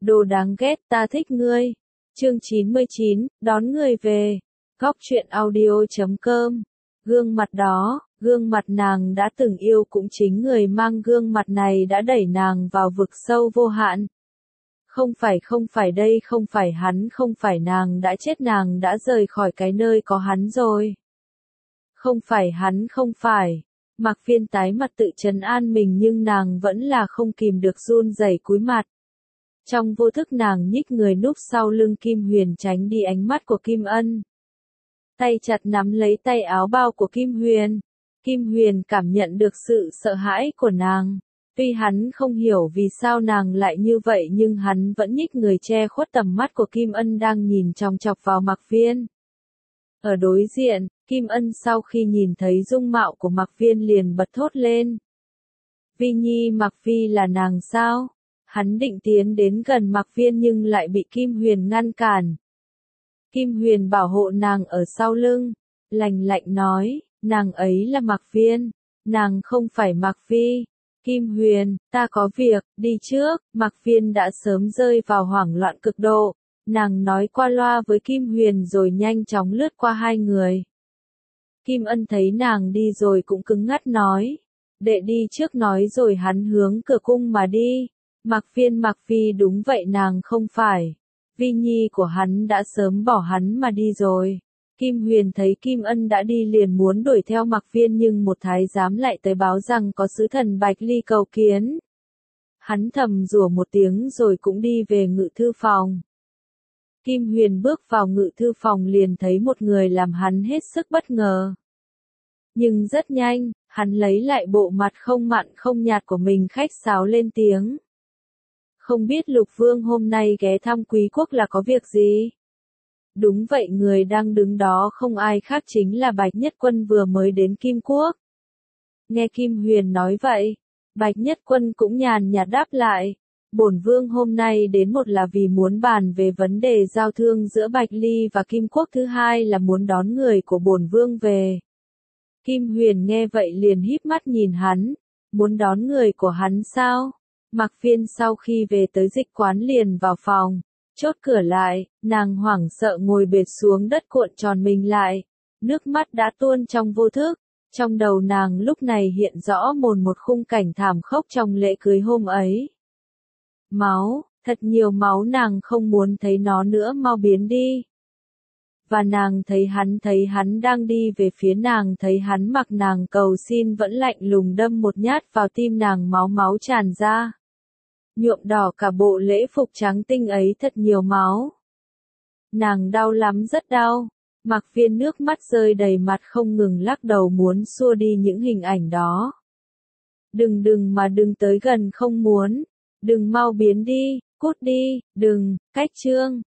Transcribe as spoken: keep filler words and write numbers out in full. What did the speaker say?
Đồ đáng ghét, ta thích ngươi. Chương chín mươi chín, đón người về. Góc truyện audio chấm com. Gương mặt đó, gương mặt nàng đã từng yêu cũng chính người mang gương mặt này đã đẩy nàng vào vực sâu vô hạn. Không phải không phải đây không phải hắn không phải nàng đã chết nàng đã rời khỏi cái nơi có hắn rồi. Không phải hắn không phải. Mạc Phiên tái mặt tự trấn an mình nhưng nàng vẫn là không kìm được run rẩy cúi mặt. Trong vô thức nàng nhích người núp sau lưng Kim Huyền tránh đi ánh mắt của Kim Ân. Tay chặt nắm lấy tay áo bao của Kim Huyền. Kim Huyền cảm nhận được sự sợ hãi của nàng. Tuy hắn không hiểu vì sao nàng lại như vậy nhưng hắn vẫn nhích người che khuất tầm mắt của Kim Ân đang nhìn chòng chọc vào Mạc Phiên. Ở đối diện, Kim Ân sau khi nhìn thấy dung mạo của Mạc Phiên liền bật thốt lên. Vi Nhi Mạc Phi là nàng sao? Hắn định tiến đến gần Mạc Phiên nhưng lại bị Kim Huyền ngăn cản. Kim Huyền bảo hộ nàng ở sau lưng, lạnh lạnh nói, nàng ấy là Mạc Phiên, nàng không phải Mạc Phi. Kim Huyền, ta có việc, đi trước. Mạc Phiên đã sớm rơi vào hoảng loạn cực độ. Nàng nói qua loa với Kim Huyền rồi nhanh chóng lướt qua hai người. Kim Ân thấy nàng đi rồi cũng cứng ngắt nói. Đệ đi trước nói rồi hắn hướng cửa cung mà đi. Mạc Phiên Mạc Phi đúng vậy nàng không phải. Vi Nhi của hắn đã sớm bỏ hắn mà đi rồi. Kim Huyền thấy Kim Ân đã đi liền muốn đuổi theo Mạc Phiên nhưng một thái giám lại tới báo rằng có sứ thần Bạch Ly cầu kiến. Hắn thầm rủa một tiếng rồi cũng đi về ngự thư phòng. Kim Huyền bước vào ngự thư phòng liền thấy một người làm hắn hết sức bất ngờ. Nhưng rất nhanh, hắn lấy lại bộ mặt không mặn không nhạt của mình khách sáo lên tiếng. Không biết Lục Vương hôm nay ghé thăm Quý quốc là có việc gì? Đúng vậy người đang đứng đó không ai khác chính là Bạch Nhất Quân vừa mới đến Kim Quốc. Nghe Kim Huyền nói vậy, Bạch Nhất Quân cũng nhàn nhạt đáp lại. Bổn Vương hôm nay đến một là vì muốn bàn về vấn đề giao thương giữa Bạch Ly và Kim Quốc, thứ hai là muốn đón người của bổn Vương về. Kim Huyền nghe vậy liền híp mắt nhìn hắn, muốn đón người của hắn sao? Mạc Phiên sau khi về tới dịch quán liền vào phòng, chốt cửa lại, nàng hoảng sợ ngồi bệt xuống đất cuộn tròn mình lại, nước mắt đã tuôn trong vô thức, trong đầu nàng lúc này hiện rõ mồn một khung cảnh thảm khốc trong lễ cưới hôm ấy. Máu, thật nhiều máu nàng không muốn thấy nó nữa mau biến đi. Và nàng thấy hắn thấy hắn đang đi về phía nàng thấy hắn mặc nàng cầu xin vẫn lạnh lùng đâm một nhát vào tim nàng máu máu tràn ra. Nhuộm đỏ cả bộ lễ phục trắng tinh ấy thật nhiều máu. Nàng đau lắm rất đau. Mạc Phiên nước mắt rơi đầy mặt không ngừng lắc đầu muốn xua đi những hình ảnh đó. Đừng đừng mà đừng tới gần không muốn. Đừng mau biến đi, cút đi, đừng, cách chương.